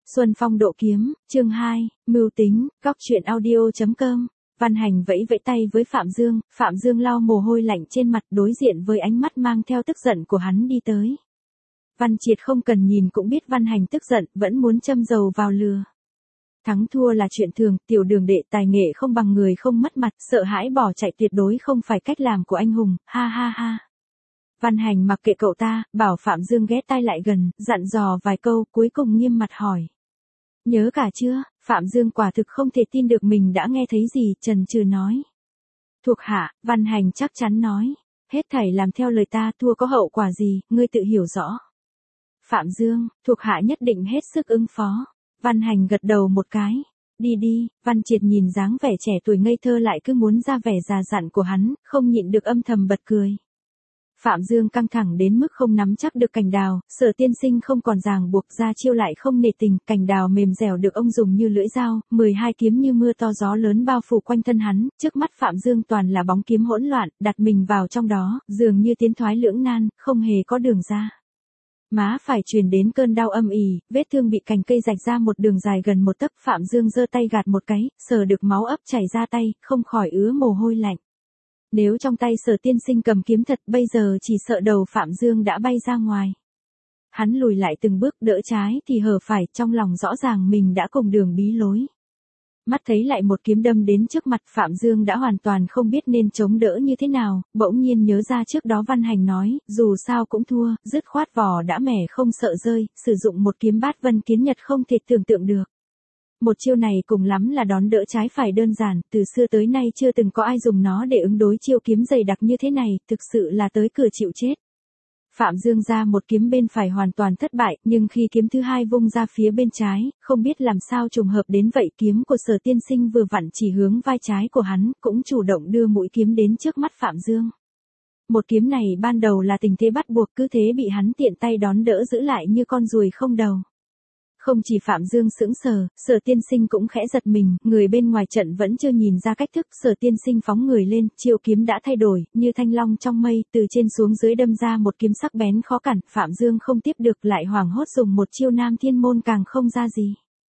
Xuân Phong độ kiếm, chương 2, mưu tính, góc truyện audio.com. Văn Hành vẫy vẫy tay với Phạm Dương lau mồ hôi lạnh trên mặt đối diện với ánh mắt mang theo tức giận của hắn đi tới. Văn Triệt không cần nhìn cũng biết Văn Hành tức giận, vẫn muốn châm dầu vào lửa. Thắng thua là chuyện thường, tiểu đường đệ tài nghệ không bằng người không mất mặt, sợ hãi bỏ chạy tuyệt đối không phải cách làm của anh hùng, ha ha ha. Văn Hành mặc kệ cậu ta, bảo Phạm Dương ghé tai lại gần, dặn dò vài câu, cuối cùng nghiêm mặt hỏi. Nhớ cả chưa? Phạm Dương quả thực không thể tin được mình đã nghe thấy gì, chần chừ nói. Thuộc hạ, Văn Hành chắc chắn nói. Hết thảy làm theo lời ta, thua có hậu quả gì, ngươi tự hiểu rõ. Phạm Dương, thuộc hạ nhất định hết sức ứng phó. Văn Hành gật đầu một cái. Đi đi, Văn Triệt nhìn dáng vẻ trẻ tuổi ngây thơ lại cứ muốn ra vẻ già dặn của hắn, không nhịn được âm thầm bật cười. Phạm Dương căng thẳng đến mức không nắm chắc được cành đào, Sở tiên sinh không còn ràng buộc ra chiêu lại không nể tình, cành đào mềm dẻo được ông dùng như lưỡi dao, 12 kiếm như mưa to gió lớn bao phủ quanh thân hắn, trước mắt Phạm Dương toàn là bóng kiếm hỗn loạn, đặt mình vào trong đó, dường như tiến thoái lưỡng nan, không hề có đường ra. Má phải truyền đến cơn đau âm ỉ, vết thương bị cành cây rạch ra một đường dài gần một tấc, Phạm Dương giơ tay gạt một cái, sờ được máu ấp chảy ra tay, không khỏi ứa mồ hôi lạnh. Nếu trong tay Sở tiên sinh cầm kiếm thật, bây giờ chỉ sợ đầu Phạm Dương đã bay ra ngoài. Hắn lùi lại từng bước, đỡ trái thì hở phải, trong lòng rõ ràng mình đã cùng đường bí lối. Mắt thấy lại một kiếm đâm đến trước mặt, Phạm Dương đã hoàn toàn không biết nên chống đỡ như thế nào, bỗng nhiên nhớ ra trước đó Văn Hành nói, dù sao cũng thua, dứt khoát vỏ đã mẻ không sợ rơi, sử dụng một kiếm bát vân kiến nhật không thể tưởng tượng được. Một chiêu này cùng lắm là đón đỡ trái phải đơn giản, từ xưa tới nay chưa từng có ai dùng nó để ứng đối chiêu kiếm dày đặc như thế này, thực sự là tới cửa chịu chết. Phạm Dương ra một kiếm bên phải hoàn toàn thất bại, nhưng khi kiếm thứ hai vung ra phía bên trái, không biết làm sao trùng hợp đến vậy, kiếm của Sở tiên sinh vừa vặn chỉ hướng vai trái của hắn, cũng chủ động đưa mũi kiếm đến trước mắt Phạm Dương. Một kiếm này ban đầu là tình thế bắt buộc, cứ thế bị hắn tiện tay đón đỡ giữ lại như con ruồi không đầu. Không chỉ Phạm Dương sững sờ, Sở tiên sinh cũng khẽ giật mình, người bên ngoài trận vẫn chưa nhìn ra cách thức, Sở tiên sinh phóng người lên, chiêu kiếm đã thay đổi, như thanh long trong mây, từ trên xuống dưới đâm ra một kiếm sắc bén khó cản, Phạm Dương không tiếp được lại hoảng hốt dùng một chiêu nam thiên môn càng không ra gì.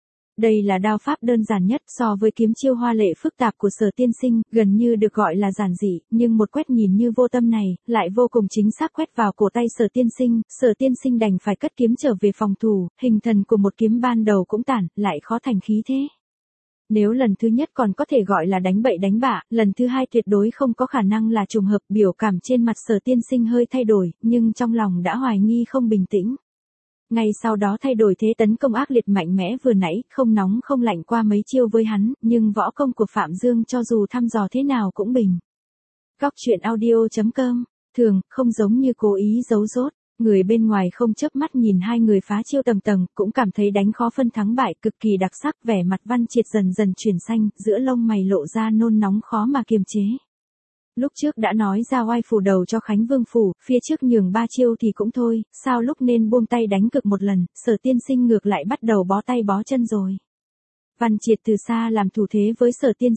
Đây là đao pháp đơn giản nhất so với kiếm chiêu hoa lệ phức tạp của Sở tiên sinh, gần như được gọi là giản dị, nhưng một quét nhìn như vô tâm này, lại vô cùng chính xác quét vào cổ tay Sở tiên sinh đành phải cất kiếm trở về phòng thủ, hình thần của một kiếm ban đầu cũng tản, lại khó thành khí thế. Nếu lần thứ nhất còn có thể gọi là đánh bậy đánh bạ, lần thứ hai tuyệt đối không có khả năng là trùng hợp, biểu cảm trên mặt Sở tiên sinh hơi thay đổi, nhưng trong lòng đã hoài nghi không bình tĩnh. Ngay sau đó thay đổi thế tấn công ác liệt mạnh mẽ vừa nãy, không nóng không lạnh qua mấy chiêu với hắn, nhưng võ công của Phạm Dương cho dù thăm dò thế nào cũng bình. Góc truyện audio.com, thường, không giống như cố ý giấu dốt, người bên ngoài không chớp mắt nhìn hai người phá chiêu tầng tầng, cũng cảm thấy đánh khó phân thắng bại, cực kỳ đặc sắc, vẻ mặt Văn Triệt dần dần chuyển xanh, giữa lông mày lộ ra nôn nóng khó mà kiềm chế. Lúc trước đã nói ra oai phủ đầu cho Khánh Vương phủ, phía trước nhường 3 chiêu thì cũng thôi, sao lúc nên buông tay đánh cực một lần, Sở tiên sinh ngược lại bắt đầu bó tay bó chân rồi. Văn Triệt từ xa làm thủ thế với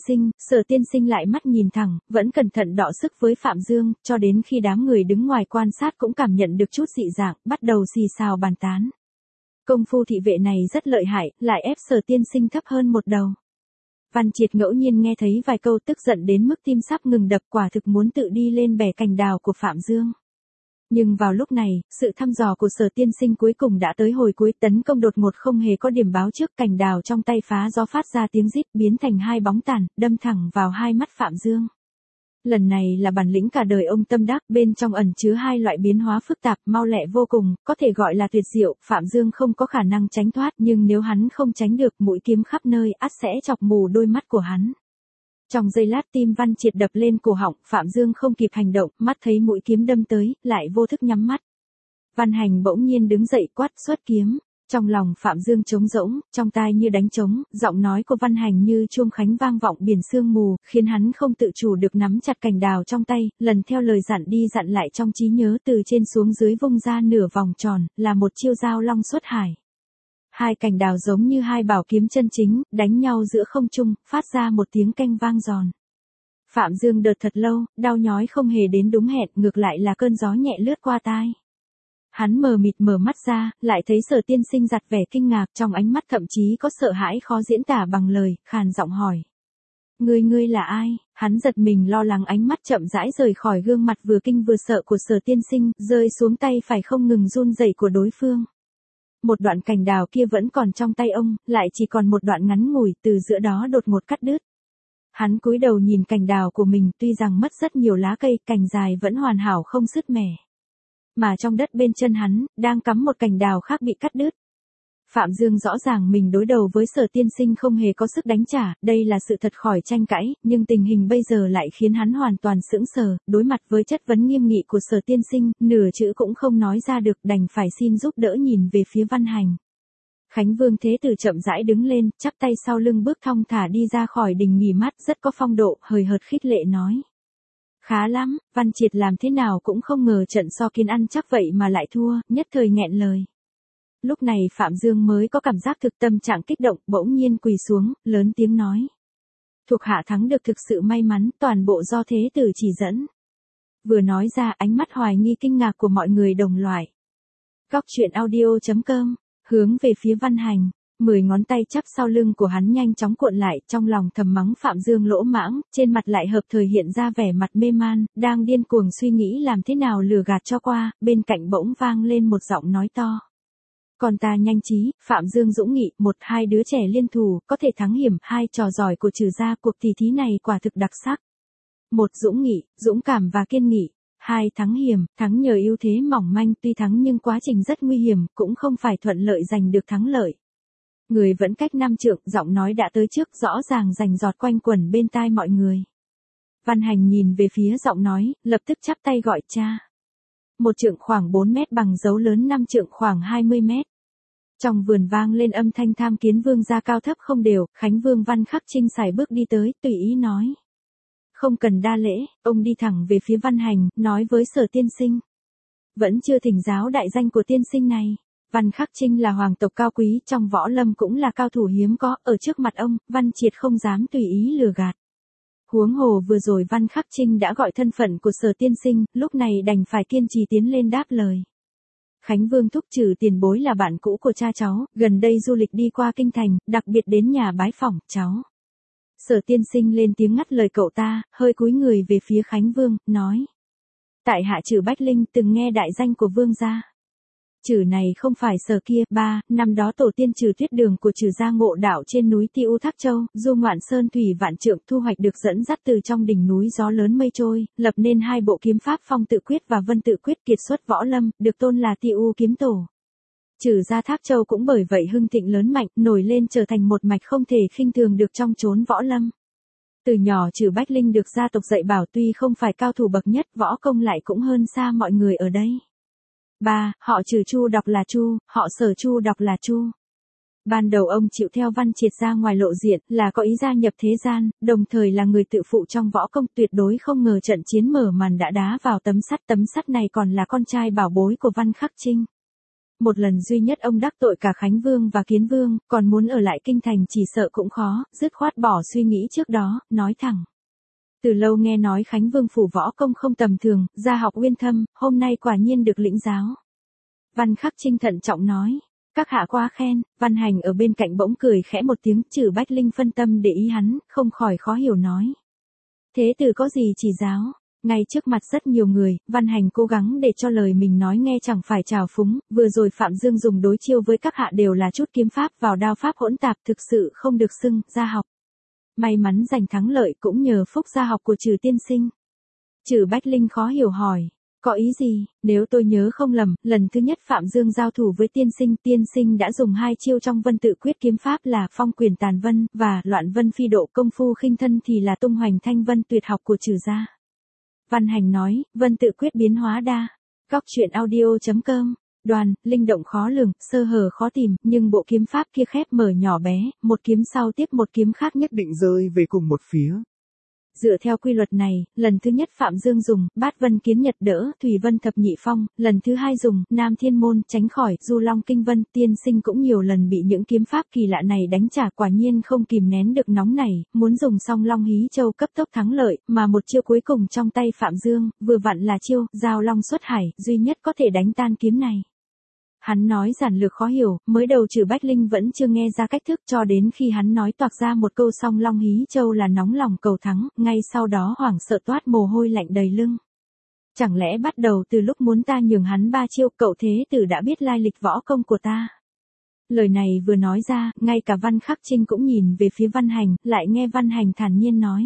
Sở tiên sinh lại mắt nhìn thẳng, vẫn cẩn thận đọ sức với Phạm Dương, cho đến khi đám người đứng ngoài quan sát cũng cảm nhận được chút dị dạng, bắt đầu xì xào bàn tán. Công phu thị vệ này rất lợi hại, lại ép Sở tiên sinh thấp hơn một đầu. Văn Triệt ngẫu nhiên nghe thấy vài câu tức giận đến mức tim sắp ngừng đập, quả thực muốn tự đi lên bẻ cành đào của Phạm Dương. Nhưng vào lúc này, sự thăm dò của Sở tiên sinh cuối cùng đã tới hồi cuối, tấn công đột ngột không hề có điểm báo trước, cành đào trong tay phá gió phát ra tiếng rít, biến thành hai bóng tàn, đâm thẳng vào hai mắt Phạm Dương. Lần này là bản lĩnh cả đời ông tâm đắc, bên trong ẩn chứa hai loại biến hóa phức tạp, mau lẹ vô cùng, có thể gọi là tuyệt diệu, Phạm Dương không có khả năng tránh thoát, nhưng nếu hắn không tránh được, mũi kiếm khắp nơi ắt sẽ chọc mù đôi mắt của hắn. Trong giây lát tim Văn Triệt đập lên cổ họng, Phạm Dương không kịp hành động, mắt thấy mũi kiếm đâm tới, lại vô thức nhắm mắt. Văn Hành bỗng nhiên đứng dậy quát xuất kiếm. Trong lòng Phạm Dương trống rỗng, trong tai như đánh trống, giọng nói của Văn Hành như chuông khánh vang vọng biển sương mù, khiến hắn không tự chủ được nắm chặt cành đào trong tay, lần theo lời dặn đi dặn lại trong trí nhớ, từ trên xuống dưới vung ra nửa vòng tròn, là một chiêu giao long xuất hải. Hai cành đào giống như hai bảo kiếm chân chính, đánh nhau giữa không trung, phát ra một tiếng canh vang giòn. Phạm Dương đợt thật lâu, đau nhói không hề đến đúng hẹn, ngược lại là cơn gió nhẹ lướt qua tai. Hắn mờ mịt mở mắt ra, lại thấy Sở tiên sinh giặt vẻ kinh ngạc, trong ánh mắt thậm chí có sợ hãi khó diễn tả bằng lời, khàn giọng hỏi. Ngươi là ai? Hắn giật mình lo lắng, ánh mắt chậm rãi rời khỏi gương mặt vừa kinh vừa sợ của Sở tiên sinh, rơi xuống tay phải không ngừng run rẩy của đối phương. Một đoạn cành đào kia vẫn còn trong tay ông, lại chỉ còn một đoạn ngắn ngủi, từ giữa đó đột ngột cắt đứt. Hắn cúi đầu nhìn cành đào của mình, tuy rằng mất rất nhiều lá cây, cành dài vẫn hoàn hảo không sứt mẻ. Mà trong đất bên chân hắn, đang cắm một cành đào khác bị cắt đứt. Phạm Dương rõ ràng mình đối đầu với Sở tiên sinh không hề có sức đánh trả, đây là sự thật khỏi tranh cãi, nhưng tình hình bây giờ lại khiến hắn hoàn toàn sững sờ, đối mặt với chất vấn nghiêm nghị của Sở tiên sinh, nửa chữ cũng không nói ra được, đành phải xin giúp đỡ nhìn về phía Văn Hành. Khánh Vương Thế Tử chậm rãi đứng lên, chắp tay sau lưng bước thong thả đi ra khỏi đình nghỉ mát, rất có phong độ, hời hợt khích lệ nói. Khá lắm, Văn Triệt làm thế nào cũng không ngờ trận so kiến ăn chắc vậy mà lại thua, nhất thời nghẹn lời. Lúc này Phạm Dương mới có cảm giác thực tâm trạng kích động, bỗng nhiên quỳ xuống, lớn tiếng nói. Thuộc hạ thắng được thực sự may mắn, toàn bộ do Thế Tử chỉ dẫn. Vừa nói ra, ánh mắt hoài nghi kinh ngạc của mọi người đồng loại. Góc truyện audio.com, hướng về phía Văn Hành, 10 ngón tay chắp sau lưng của hắn nhanh chóng cuộn lại, trong lòng thầm mắng Phạm Dương lỗ mãng, trên mặt lại hợp thời hiện ra vẻ mặt mê man, đang điên cuồng suy nghĩ làm thế nào lừa gạt cho qua, bên cạnh bỗng vang lên một giọng nói to. Còn ta nhanh trí, Phạm Dương dũng nghị, 1-2 đứa trẻ liên thủ, có thể thắng hiểm, 2 trò giỏi của Trừ gia, cuộc tỷ thí này quả thực đặc sắc. 1 dũng nghị, dũng cảm và kiên nghị. 2 thắng hiểm, thắng nhờ ưu thế mỏng manh, tuy thắng nhưng quá trình rất nguy hiểm, cũng không phải thuận lợi giành được thắng lợi. Người vẫn cách 5 trượng, giọng nói đã tới trước, rõ ràng rành rọt quanh quẩn bên tai mọi người. Văn Hành nhìn về phía giọng nói, lập tức chắp tay gọi cha. 1 trượng khoảng 4 mét bằng dấu lớn, 5 trượng khoảng 20 mét. Trong vườn vang lên âm thanh tham kiến vương gia cao thấp không đều, Khánh Vương Văn Khắc Trinh sải bước đi tới, tùy ý nói. Không cần đa lễ, ông đi thẳng về phía Văn Hành, nói với Sở tiên sinh. Vẫn chưa thỉnh giáo đại danh của tiên sinh này. Văn Khắc Trinh là hoàng tộc cao quý, trong võ lâm cũng là cao thủ hiếm có, ở trước mặt ông, Văn Triệt không dám tùy ý lừa gạt. Huống hồ vừa rồi Văn Khắc Trinh đã gọi thân phận của Sở tiên sinh, lúc này đành phải kiên trì tiến lên đáp lời. Khánh Vương thúc Trừ tiền bối là bạn cũ của cha cháu, gần đây du lịch đi qua kinh thành, đặc biệt đến nhà bái phỏng, cháu. Sở tiên sinh lên tiếng ngắt lời cậu ta, hơi cúi người về phía Khánh Vương, nói. Tại hạ Trừ Bách Linh từng nghe đại danh của vương gia. Trừ này không phải Sở kia, năm đó tổ tiên Trừ Tuyết Đường của Trừ gia ngộ đạo trên núi Ti U Thác Châu, du ngoạn sơn thủy vạn trượng, thu hoạch được dẫn dắt từ trong đỉnh núi gió lớn mây trôi, lập nên 2 bộ kiếm pháp Phong Tự Quyết và Vân Tự Quyết, kiệt xuất võ lâm, được tôn là Ti U kiếm tổ. Trừ gia Thác Châu cũng bởi vậy hưng thịnh lớn mạnh, nổi lên trở thành một mạch không thể khinh thường được trong chốn võ lâm. Từ nhỏ Trừ Bách Linh được gia tộc dạy bảo, tuy không phải cao thủ bậc nhất, võ công lại cũng hơn xa mọi người ở đây. Họ Trừ Chu đọc là Chu, họ Sở Chu đọc là Chu. Ban đầu ông chịu theo Văn Triệt ra ngoài lộ diện, là có ý gia nhập thế gian, đồng thời là người tự phụ trong võ công, tuyệt đối không ngờ trận chiến mở màn đã đá vào tấm sắt này còn là con trai bảo bối của Văn Khắc Trinh. Một lần duy nhất ông đắc tội cả Khánh Vương và Kiến Vương, còn muốn ở lại kinh thành chỉ sợ cũng khó, dứt khoát bỏ suy nghĩ trước đó, nói thẳng. Từ lâu nghe nói Khánh Vương phủ võ công không tầm thường, gia học uyên thâm, hôm nay quả nhiên được lĩnh giáo. Văn Khắc Trinh thận trọng nói. Các hạ quá khen, Văn Hành ở bên cạnh bỗng cười khẽ một tiếng, Trừ Bách Linh phân tâm để ý hắn, không khỏi khó hiểu nói. Thế tử có gì chỉ giáo? Ngay trước mặt rất nhiều người, Văn Hành cố gắng để cho lời mình nói nghe chẳng phải trào phúng, vừa rồi Phạm Dương dùng đối chiêu với các hạ đều là chút kiếm pháp vào đao pháp hỗn tạp, thực sự không được xưng gia học. May mắn giành thắng lợi cũng nhờ phúc gia học của Trừ tiên sinh. Trừ Bách Linh khó hiểu hỏi. Có ý gì? Nếu tôi nhớ không lầm, lần thứ nhất Phạm Dương giao thủ với tiên sinh đã dùng 2 chiêu trong Vân Tự Quyết kiếm pháp là Phong Quyền Tàn Vân và Loạn Vân Phi Độ, công phu khinh thân thì là Tung Hoành Thanh Vân tuyệt học của Trừ gia. Văn Hành nói, Vân Tự Quyết biến hóa đa. Góc truyện audio.com. Đoàn, linh động khó lường, sơ hở khó tìm, nhưng bộ kiếm pháp kia khép mở nhỏ bé, một kiếm sau tiếp một kiếm khác nhất định rơi về cùng một phía. Dựa theo quy luật này, lần thứ nhất Phạm Dương dùng, Bát Vân Kiến Nhật đỡ, Thủy Vân Thập Nhị Phong, lần thứ hai dùng, Nam Thiên Môn, tránh khỏi, Du Long Kinh Vân, tiên sinh cũng nhiều lần bị những kiếm pháp kỳ lạ này đánh trả, quả nhiên không kìm nén được nóng này, muốn dùng xong Long Hí Châu cấp tốc thắng lợi, mà một chiêu cuối cùng trong tay Phạm Dương, vừa vặn là chiêu, Giao Long xuất hải, duy nhất có thể đánh tan kiếm này. Hắn nói giản lược khó hiểu, mới đầu Trử Bách Linh vẫn chưa nghe ra cách thức, cho đến khi hắn nói toạc ra một câu xong Long Hí Châu là nóng lòng cầu thắng, ngay sau đó hoảng sợ toát mồ hôi lạnh đầy lưng. Chẳng lẽ bắt đầu từ lúc muốn ta nhường hắn 3 chiêu, cậu thế tử đã biết lai lịch võ công của ta? Lời này vừa nói ra, ngay cả Văn Khắc Trinh cũng nhìn về phía Văn Hành, lại nghe Văn Hành thản nhiên nói.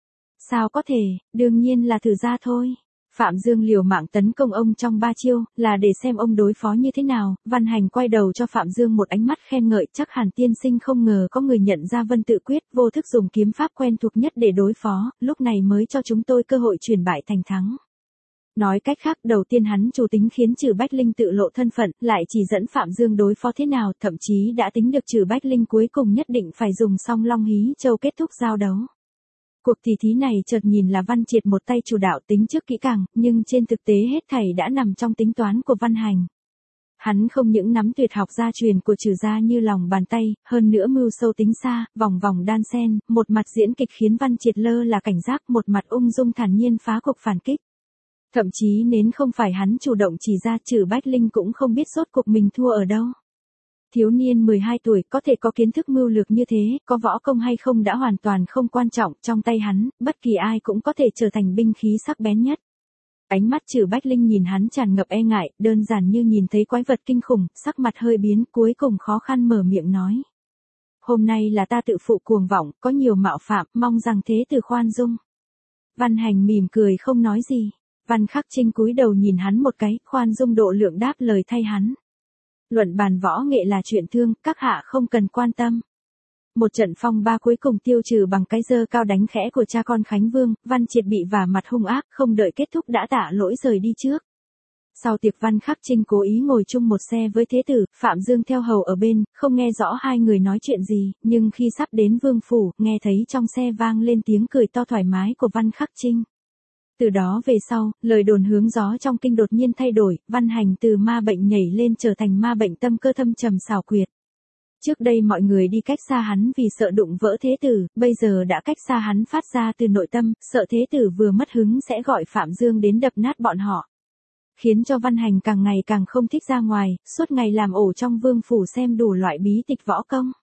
Sao có thể, đương nhiên là thử ra thôi. Phạm Dương liều mạng tấn công ông trong 3 chiêu, là để xem ông đối phó như thế nào. Văn Hành quay đầu cho Phạm Dương một ánh mắt khen ngợi, chắc hẳn tiên sinh không ngờ có người nhận ra Vân Tự Quyết, vô thức dùng kiếm pháp quen thuộc nhất để đối phó, lúc này mới cho chúng tôi cơ hội chuyển bại thành thắng. Nói cách khác, đầu tiên hắn chủ tính khiến Trử Bách Linh tự lộ thân phận, lại chỉ dẫn Phạm Dương đối phó thế nào, thậm chí đã tính được Trử Bách Linh cuối cùng nhất định phải dùng xong Long Hí Châu kết thúc giao đấu. Cuộc tỷ thí này chợt nhìn là Văn Triệt một tay chủ đạo tính trước kỹ càng, nhưng trên thực tế hết thảy đã nằm trong tính toán của Văn Hành. Hắn không những nắm tuyệt học gia truyền của Trử gia như lòng bàn tay, hơn nữa mưu sâu tính xa, vòng vòng đan xen, một mặt diễn kịch khiến Văn Triệt lơ là cảnh giác, một mặt ung dung thản nhiên phá cục phản kích. Thậm chí nếu không phải hắn chủ động chỉ ra, Trử Bách Linh cũng không biết rốt cuộc mình thua ở đâu. Thiếu niên 12 tuổi có thể có kiến thức mưu lược như thế, có võ công hay không đã hoàn toàn không quan trọng, trong tay hắn, bất kỳ ai cũng có thể trở thành binh khí sắc bén nhất. Ánh mắt Trử Bách Linh nhìn hắn tràn ngập e ngại, đơn giản như nhìn thấy quái vật kinh khủng, sắc mặt hơi biến, cuối cùng khó khăn mở miệng nói. Hôm nay là ta tự phụ cuồng vọng, có nhiều mạo phạm, mong rằng thế tử khoan dung. Văn Hành mỉm cười không nói gì. Văn Khắc Trinh cúi đầu nhìn hắn một cái, khoan dung độ lượng đáp lời thay hắn. Luận bàn võ nghệ là chuyện thương, các hạ không cần quan tâm. Một trận phong ba cuối cùng tiêu trừ bằng cái giơ cao đánh khẽ của cha con Khánh Vương, Văn Triệt bị vả mặt hung ác, không đợi kết thúc đã tạ lỗi rời đi trước. Sau tiệc Văn Khắc Trinh cố ý ngồi chung một xe với thế tử, Phạm Dương theo hầu ở bên, không nghe rõ hai người nói chuyện gì, nhưng khi sắp đến vương phủ, nghe thấy trong xe vang lên tiếng cười to thoải mái của Văn Khắc Trinh. Từ đó về sau, lời đồn hướng gió trong kinh đột nhiên thay đổi, Văn Hành từ ma bệnh nhảy lên trở thành ma bệnh tâm cơ thâm trầm xảo quyệt. Trước đây mọi người đi cách xa hắn vì sợ đụng vỡ thế tử, bây giờ đã cách xa hắn phát ra từ nội tâm, sợ thế tử vừa mất hứng sẽ gọi Phạm Dương đến đập nát bọn họ. Khiến cho Văn Hành càng ngày càng không thích ra ngoài, suốt ngày làm ổ trong vương phủ xem đủ loại bí tịch võ công.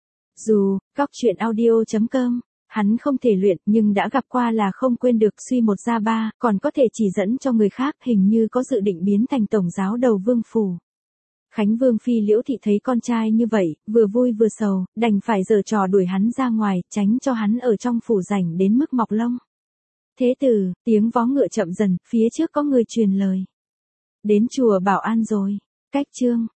Dù, goctruyện.audio.com hắn không thể luyện nhưng đã gặp qua là không quên được, suy một ra ba, còn có thể chỉ dẫn cho người khác, hình như có dự định biến thành tổng giáo đầu vương phủ. Khánh Vương phi Liễu Thị thấy con trai như vậy, vừa vui vừa sầu, đành phải giở trò đuổi hắn ra ngoài, tránh cho hắn ở trong phủ rảnh đến mức mọc lông. Thế tử, tiếng vó ngựa chậm dần, phía trước có người truyền lời. Đến chùa Bảo An rồi. Cách chương